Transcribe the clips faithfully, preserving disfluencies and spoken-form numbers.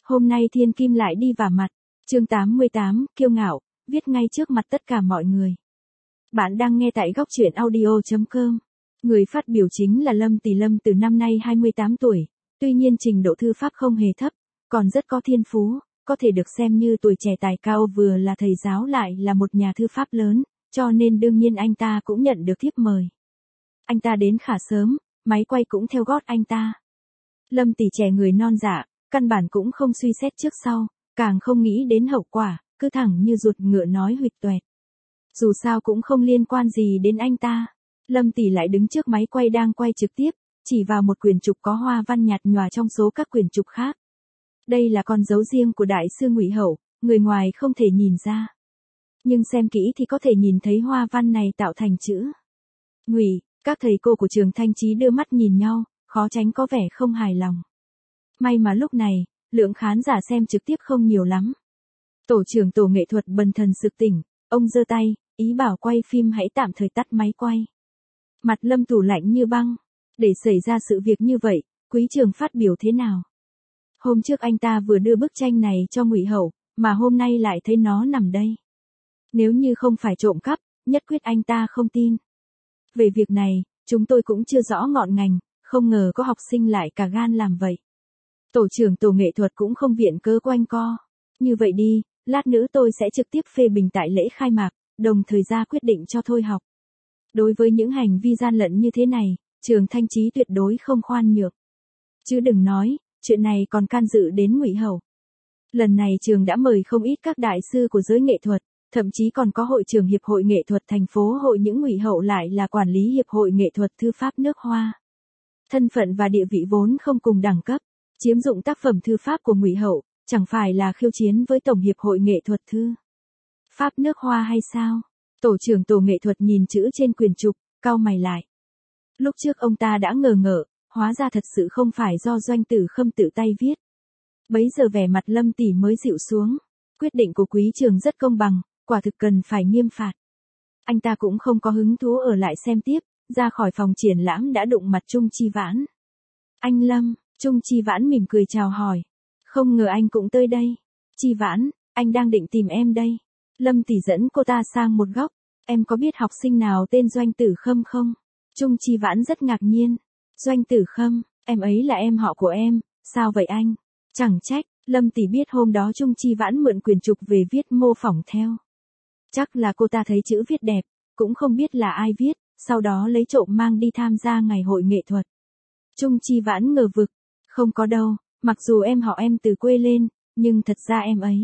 Hôm nay thiên kim lại đi vả mặt. Chương tám mươi tám, kiêu ngạo, viết ngay trước mặt tất cả mọi người. Bạn đang nghe tại góc truyện audio chấm com. Người phát biểu chính là Lâm Tỷ. Lâm từ năm nay hai mươi tám tuổi, tuy nhiên trình độ thư pháp không hề thấp, còn rất có thiên phú, có thể được xem như tuổi trẻ tài cao, vừa là thầy giáo lại là một nhà thư pháp lớn, cho nên đương nhiên anh ta cũng nhận được thiếp mời. Anh ta đến khá sớm, máy quay cũng theo gót anh ta. Lâm Tỷ trẻ người non dạ, căn bản cũng không suy xét trước sau, càng không nghĩ đến hậu quả, cứ thẳng như ruột ngựa nói huỵch toẹt. Dù sao cũng không liên quan gì đến anh ta. Lâm Tỷ lại đứng trước máy quay đang quay trực tiếp, chỉ vào một quyển trục có hoa văn nhạt nhòa trong số các quyển trục khác. Đây là con dấu riêng của đại sư Ngụy Hậu, người ngoài không thể nhìn ra. Nhưng xem kỹ thì có thể nhìn thấy hoa văn này tạo thành chữ Ngụy. Các thầy cô của trường Thanh Chí đưa mắt nhìn nhau, khó tránh có vẻ không hài lòng. May mà lúc này, lượng khán giả xem trực tiếp không nhiều lắm. Tổ trưởng tổ nghệ thuật bần thần sực tỉnh, ông giơ tay, ý bảo quay phim hãy tạm thời tắt máy quay. Mặt Lâm Tủ lạnh như băng. Để xảy ra sự việc như vậy, Quý Trường phát biểu thế nào? Hôm trước anh ta vừa đưa bức tranh này cho Ngụy Hậu, mà hôm nay lại thấy nó nằm đây. Nếu như không phải trộm cắp, nhất quyết anh ta không tin. Về việc này, chúng tôi cũng chưa rõ ngọn ngành, không ngờ có học sinh lại cả gan làm vậy. Tổ trưởng tổ nghệ thuật cũng không viện cớ quanh co. Như vậy đi, lát nữa tôi sẽ trực tiếp phê bình tại lễ khai mạc, đồng thời ra quyết định cho thôi học. Đối với những hành vi gian lận như thế này, trường Thanh Chí tuyệt đối không khoan nhượng. Chứ đừng nói, chuyện này còn can dự đến Ngụy Hậu. Lần này trường đã mời không ít các đại sư của giới nghệ thuật, thậm chí còn có hội trưởng Hiệp hội Nghệ thuật thành phố hội, những Ngụy Hậu lại là quản lý Hiệp hội Nghệ thuật Thư pháp nước Hoa. Thân phận và địa vị vốn không cùng đẳng cấp, chiếm dụng tác phẩm thư pháp của Ngụy Hậu, chẳng phải là khiêu chiến với Tổng Hiệp hội Nghệ thuật Thư pháp nước Hoa hay sao? Tổ trưởng tổ nghệ thuật nhìn chữ trên quyển trục, cau mày lại. Lúc trước ông ta đã ngờ ngợ, hóa ra thật sự không phải do Doanh Tử Khâm tự tay viết. Bấy giờ vẻ mặt Lâm Tỷ mới dịu xuống. Quyết định của Quý Trường rất công bằng, quả thực cần phải nghiêm phạt. Anh ta cũng không có hứng thú ở lại xem tiếp, ra khỏi phòng triển lãm đã đụng mặt Trung Chi Vãn. Anh Lâm, Trung Chi Vãn mỉm cười chào hỏi. Không ngờ anh cũng tới đây. Chi Vãn, anh đang định tìm em đây. Lâm Tỷ dẫn cô ta sang một góc. Em có biết học sinh nào tên Doanh Tử Khâm không? Trung Chi Vãn rất ngạc nhiên. Doanh Tử Khâm, em ấy là em họ của em, sao vậy anh? Chẳng trách, Lâm Tỷ biết hôm đó Trung Chi Vãn mượn quyển trục về viết mô phỏng theo. Chắc là cô ta thấy chữ viết đẹp, cũng không biết là ai viết, sau đó lấy trộm mang đi tham gia ngày hội nghệ thuật. Trung Chi Vãn ngờ vực, không có đâu, mặc dù em họ em từ quê lên, nhưng thật ra em ấy.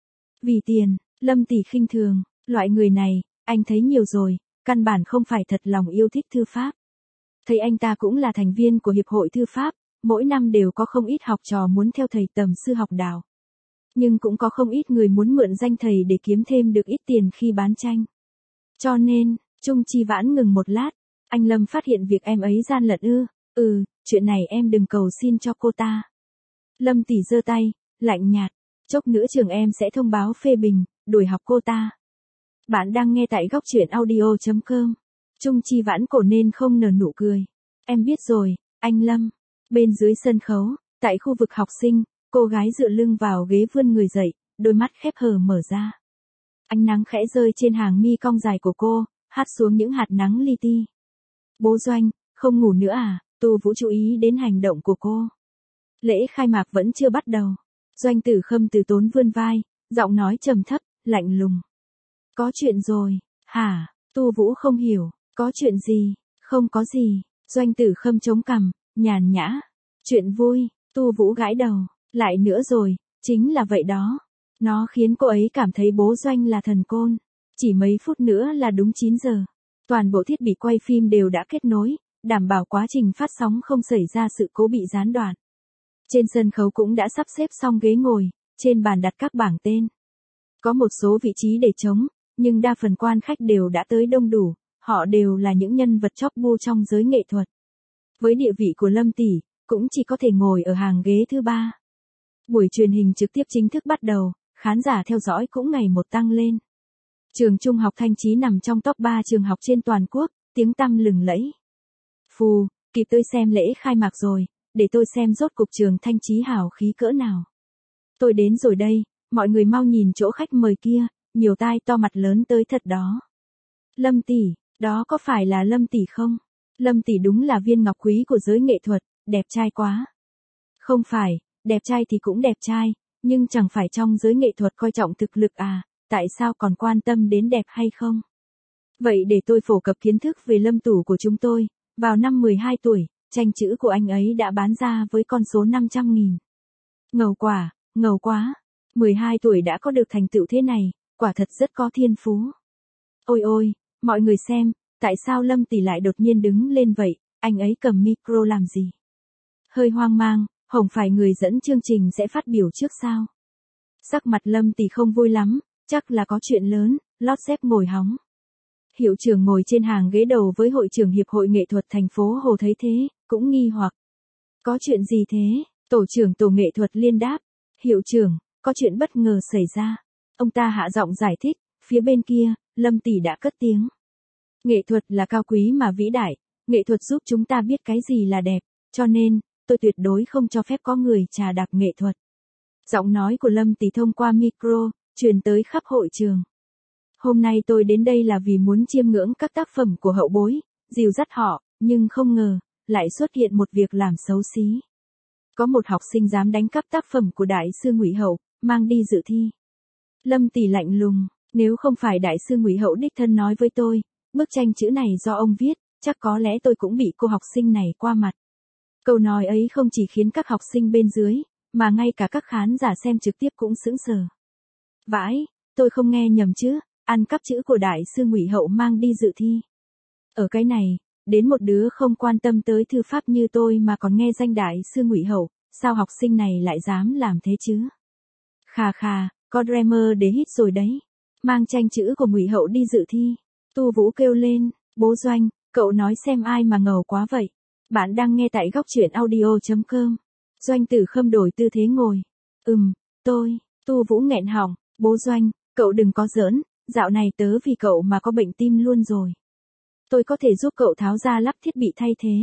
Vì tiền, Lâm Tỷ khinh thường, loại người này, anh thấy nhiều rồi, căn bản không phải thật lòng yêu thích thư pháp. Thấy anh ta cũng là thành viên của Hiệp hội Thư pháp, mỗi năm đều có không ít học trò muốn theo thầy tầm sư học đào. Nhưng cũng có không ít người muốn mượn danh thầy để kiếm thêm được ít tiền khi bán tranh. Cho nên, Trung Chi Vãn ngừng một lát, anh Lâm phát hiện việc em ấy gian lận ư? Ừ, chuyện này em đừng cầu xin cho cô ta. Lâm Tỷ giơ tay, lạnh nhạt, chốc nữa trường em sẽ thông báo phê bình, đuổi học cô ta. Bạn đang nghe tại góc truyện audio chấm com. Trung Chi Vãn cổ nên không nở nụ cười. Em biết rồi, anh Lâm. Bên dưới sân khấu, tại khu vực học sinh, cô gái dựa lưng vào ghế vươn người dậy, đôi mắt khép hờ mở ra. Ánh nắng khẽ rơi trên hàng mi cong dài của cô, hắt xuống những hạt nắng li ti. Bố Doanh, không ngủ nữa à? Tu Vũ chú ý đến hành động của cô. Lễ khai mạc vẫn chưa bắt đầu. Doanh Tử Khâm từ tốn vươn vai, giọng nói trầm thấp, lạnh lùng. Có chuyện rồi, hả? Tu Vũ không hiểu, có chuyện gì? Không có gì. Doanh Tử Khâm chống cằm, nhàn nhã. Chuyện vui, Tu Vũ gãi đầu, lại nữa rồi, chính là vậy đó. Nó khiến cô ấy cảm thấy bố Doanh là thần côn. Chỉ mấy phút nữa là đúng chín giờ. Toàn bộ thiết bị quay phim đều đã kết nối, đảm bảo quá trình phát sóng không xảy ra sự cố bị gián đoạn. Trên sân khấu cũng đã sắp xếp xong ghế ngồi, trên bàn đặt các bảng tên. Có một số vị trí để trống, nhưng đa phần quan khách đều đã tới đông đủ, họ đều là những nhân vật chóp bu trong giới nghệ thuật. Với địa vị của Lâm Tỷ, cũng chỉ có thể ngồi ở hàng ghế thứ ba. Buổi truyền hình trực tiếp chính thức bắt đầu, khán giả theo dõi cũng ngày một tăng lên. Trường Trung học Thanh Chí nằm trong top ba trường học trên toàn quốc, tiếng tăm lừng lẫy. Phù, kịp tôi xem lễ khai mạc rồi, để tôi xem rốt cục trường Thanh Chí hào khí cỡ nào. Tôi đến rồi đây, mọi người mau nhìn chỗ khách mời kia, nhiều tai to mặt lớn tới thật đó. Lâm tỷ, đó có phải là Lâm tỷ không? Lâm tỷ đúng là viên ngọc quý của giới nghệ thuật, đẹp trai quá. Không phải, đẹp trai thì cũng đẹp trai, nhưng chẳng phải trong giới nghệ thuật coi trọng thực lực à, tại sao còn quan tâm đến đẹp hay không? Vậy để tôi phổ cập kiến thức về Lâm Tủ của chúng tôi. Vào năm mười hai tuổi, tranh chữ của anh ấy đã bán ra với con số năm trăm nghìn. Ngầu quả, ngầu quá. mười hai tuổi đã có được thành tựu thế này, quả thật rất có thiên phú. Ôi ôi, mọi người xem, tại sao Lâm tỷ lại đột nhiên đứng lên vậy, anh ấy cầm micro làm gì? Hơi hoang mang, không phải người dẫn chương trình sẽ phát biểu trước sao? Sắc mặt Lâm tỷ không vui lắm, chắc là có chuyện lớn, lót dép ngồi hóng. Hiệu trưởng ngồi trên hàng ghế đầu với hội trưởng Hiệp hội Nghệ thuật thành phố Hồ thấy thế, cũng nghi hoặc. Có chuyện gì thế? Tổ trưởng tổ nghệ thuật liên đáp. Hiệu trưởng, có chuyện bất ngờ xảy ra. Ông ta hạ giọng giải thích, phía bên kia, Lâm tỷ đã cất tiếng. Nghệ thuật là cao quý mà vĩ đại, nghệ thuật giúp chúng ta biết cái gì là đẹp, cho nên, tôi tuyệt đối không cho phép có người trà đạp nghệ thuật. Giọng nói của Lâm tỷ thông qua micro, truyền tới khắp hội trường. Hôm nay tôi đến đây là vì muốn chiêm ngưỡng các tác phẩm của hậu bối, dìu dắt họ, nhưng không ngờ, lại xuất hiện một việc làm xấu xí. Có một học sinh dám đánh cắp tác phẩm của đại sư Ngụy Hậu, mang đi dự thi. Lâm tỷ lạnh lùng, nếu không phải đại sư Ngụy Hậu đích thân nói với tôi, bức tranh chữ này do ông viết, chắc có lẽ tôi cũng bị cô học sinh này qua mặt. Câu nói ấy không chỉ khiến các học sinh bên dưới, mà ngay cả các khán giả xem trực tiếp cũng sững sờ. Vãi, tôi không nghe nhầm chứ, ăn cắp chữ của đại sư Ngụy Hậu mang đi dự thi. Ở cái này, đến một đứa không quan tâm tới thư pháp như tôi mà còn nghe danh đại sư Ngụy Hậu, sao học sinh này lại dám làm thế chứ? Khà khà, có dreamer để hít rồi đấy. Mang tranh chữ của Ngụy Hậu đi dự thi. Tu Vũ kêu lên, bố Doanh, cậu nói xem ai mà ngầu quá vậy. Bạn đang nghe tại góc truyện audio chấm com. Doanh Tử Khâm đổi tư thế ngồi. Ừm, tôi, Tu Vũ nghẹn họng, bố Doanh, cậu đừng có giỡn, dạo này tớ vì cậu mà có bệnh tim luôn rồi. Tôi có thể giúp cậu tháo ra lắp thiết bị thay thế.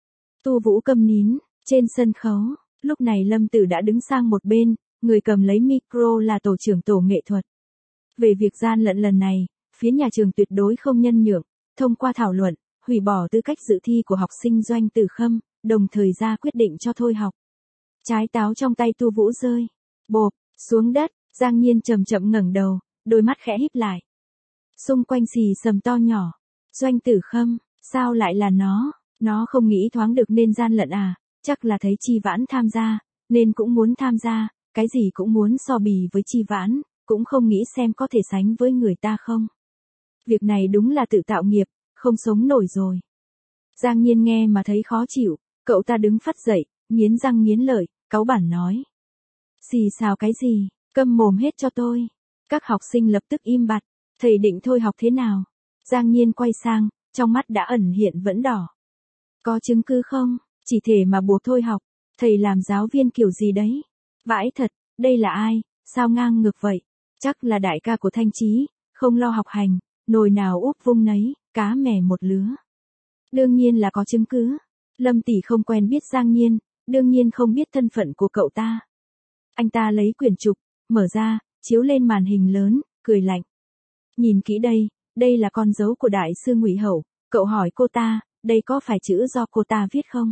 Tu Vũ câm nín, trên sân khấu, lúc này Lâm Tử đã đứng sang một bên, người cầm lấy micro là tổ trưởng tổ nghệ thuật. Về việc gian lận lần này, phía nhà trường tuyệt đối không nhân nhượng, thông qua thảo luận, hủy bỏ tư cách dự thi của học sinh Doanh Tử Khâm, đồng thời ra quyết định cho thôi học. Trái táo trong tay Tu Vũ rơi, bộp, xuống đất, Giang Nhiên chậm chậm ngẩng đầu, đôi mắt khẽ híp lại. Xung quanh xì sầm to nhỏ, Doanh Tử Khâm, sao lại là nó, nó không nghĩ thoáng được nên gian lận à, chắc là thấy Chi Vãn tham gia, nên cũng muốn tham gia, cái gì cũng muốn so bì với Chi Vãn, cũng không nghĩ xem có thể sánh với người ta không. Việc này đúng là tự tạo nghiệp, không sống nổi rồi. Giang Nhiên nghe mà thấy khó chịu, cậu ta đứng phắt dậy, nghiến răng nghiến lợi, cáu bản nói. Xì xào cái gì, câm mồm hết cho tôi. Các học sinh lập tức im bặt, thầy định thôi học thế nào? Giang Nhiên quay sang, trong mắt đã ẩn hiện vẫn đỏ. Có chứng cứ không? Chỉ thể mà buộc thôi học, thầy làm giáo viên kiểu gì đấy? Vãi thật, đây là ai, sao ngang ngược vậy? Chắc là đại ca của Thanh Chí, không lo học hành, nồi nào úp vung nấy, cá mè một lứa. Đương nhiên là có chứng cứ. Lâm tỷ không quen biết Giang Nhiên, đương nhiên không biết thân phận của cậu ta. Anh ta lấy quyển trục, mở ra, chiếu lên màn hình lớn, cười lạnh. Nhìn kỹ đây, đây là con dấu của đại sư Ngụy Hậu, cậu hỏi cô ta, đây có phải chữ do cô ta viết không?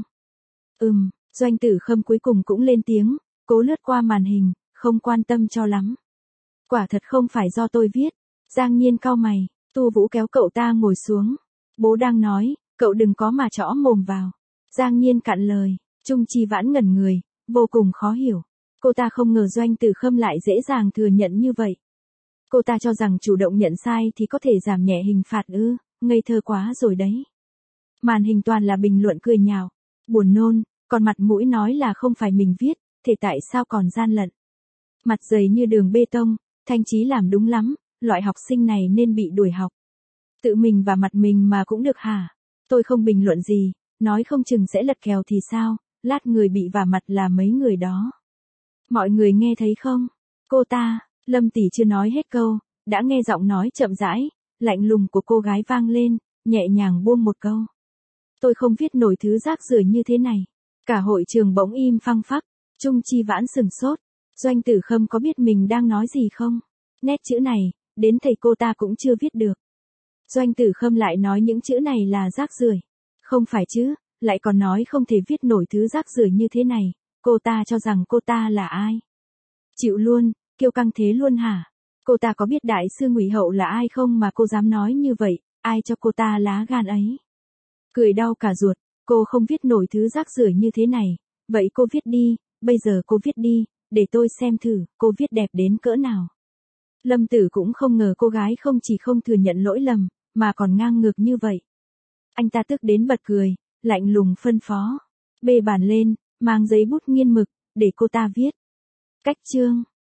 Ừm, Doanh Tử Khâm cuối cùng cũng lên tiếng, cố lướt qua màn hình, không quan tâm cho lắm. Quả thật không phải do tôi viết. Giang Nhiên cau mày, Tu Vũ kéo cậu ta ngồi xuống. Bố đang nói, cậu đừng có mà chõ mồm vào. Giang Nhiên cạn lời, Trung Chi Vãn ngẩn người, vô cùng khó hiểu. Cô ta không ngờ Doanh Tử Khâm lại dễ dàng thừa nhận như vậy. Cô ta cho rằng chủ động nhận sai thì có thể giảm nhẹ hình phạt ư, ngây thơ quá rồi đấy. Màn hình toàn là bình luận cười nhạo, buồn nôn, còn mặt mũi nói là không phải mình viết, thì tại sao còn gian lận. Mặt dày như đường bê tông, Thanh Chí làm đúng lắm, loại học sinh này nên bị đuổi học. Tự mình và mặt mình mà cũng được hả? Tôi không bình luận gì, nói không chừng sẽ lật kèo thì sao, lát người bị vả mặt là mấy người đó. Mọi người nghe thấy không? Cô ta, Lâm tỷ chưa nói hết câu, đã nghe giọng nói chậm rãi, lạnh lùng của cô gái vang lên, nhẹ nhàng buông một câu. Tôi không viết nổi thứ rác rưởi như thế này. Cả hội trường bỗng im phăng phắc, Trung Chi Vãn sừng sốt. Doanh Tử Khâm có biết mình đang nói gì không? Nét chữ này, đến thầy cô ta cũng chưa viết được. Doanh Tử Khâm lại nói những chữ này là rác rưởi. Không phải chứ, lại còn nói không thể viết nổi thứ rác rưởi như thế này, cô ta cho rằng cô ta là ai? Chịu luôn, kiêu căng thế luôn hả? Cô ta có biết đại sư Ngụy Hậu là ai không mà cô dám nói như vậy, ai cho cô ta lá gan ấy? Cười đau cả ruột, cô không viết nổi thứ rác rưởi như thế này, vậy cô viết đi, bây giờ cô viết đi, để tôi xem thử, cô viết đẹp đến cỡ nào. Lâm Tử cũng không ngờ cô gái không chỉ không thừa nhận lỗi lầm, mà còn ngang ngược như vậy. Anh ta tức đến bật cười, lạnh lùng phân phó. Bê bàn lên, mang giấy bút nghiên mực, để cô ta viết. Cách chương.